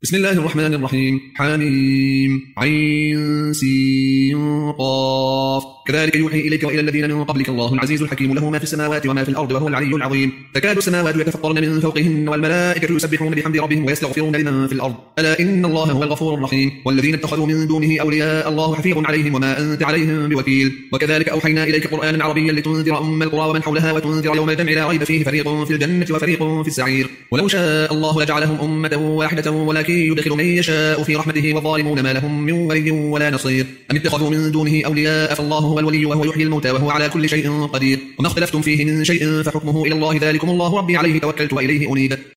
بسم الله الرحمن الرحيم. حميم عين سين قاف. كذلك يوحي إليك وإلى الذين من قبلك الله العزيز الحكيم له ما في السماوات وما في الأرض وهو العلي العظيم. تكاد السماوات يتفطرن من فوقهن والملائكة يسبحون بحمد ربهم ويستغفرون لمن في الأرض ألا إن الله هو الغفور الرحيم. والذين اتخذوا من دونه أولياء الله حفيظ عليهم وما أنت عليهم بوكيل. وكذلك أوحينا إليك قرآنا عربيا لتنذر أم القرى ومن حولها وتنذر يوم الجمع لا ريب فيه فريق في الجنة وفريق في السعير. ولو شاء الله لجعلهم أمة واحدة ولكن يدخل من يشاء في رحمته والظالمون ما لهم من ولي ولا نصير. أم اتخذوا من دونه أولياء فالله هو الولي وهو يحيي الموتى وهو على كل شيء قدير. وما اختلفتم فيه من شيء فحكمه إلى الله ذلكم الله ربي عليه توكلت وإليه أنيب.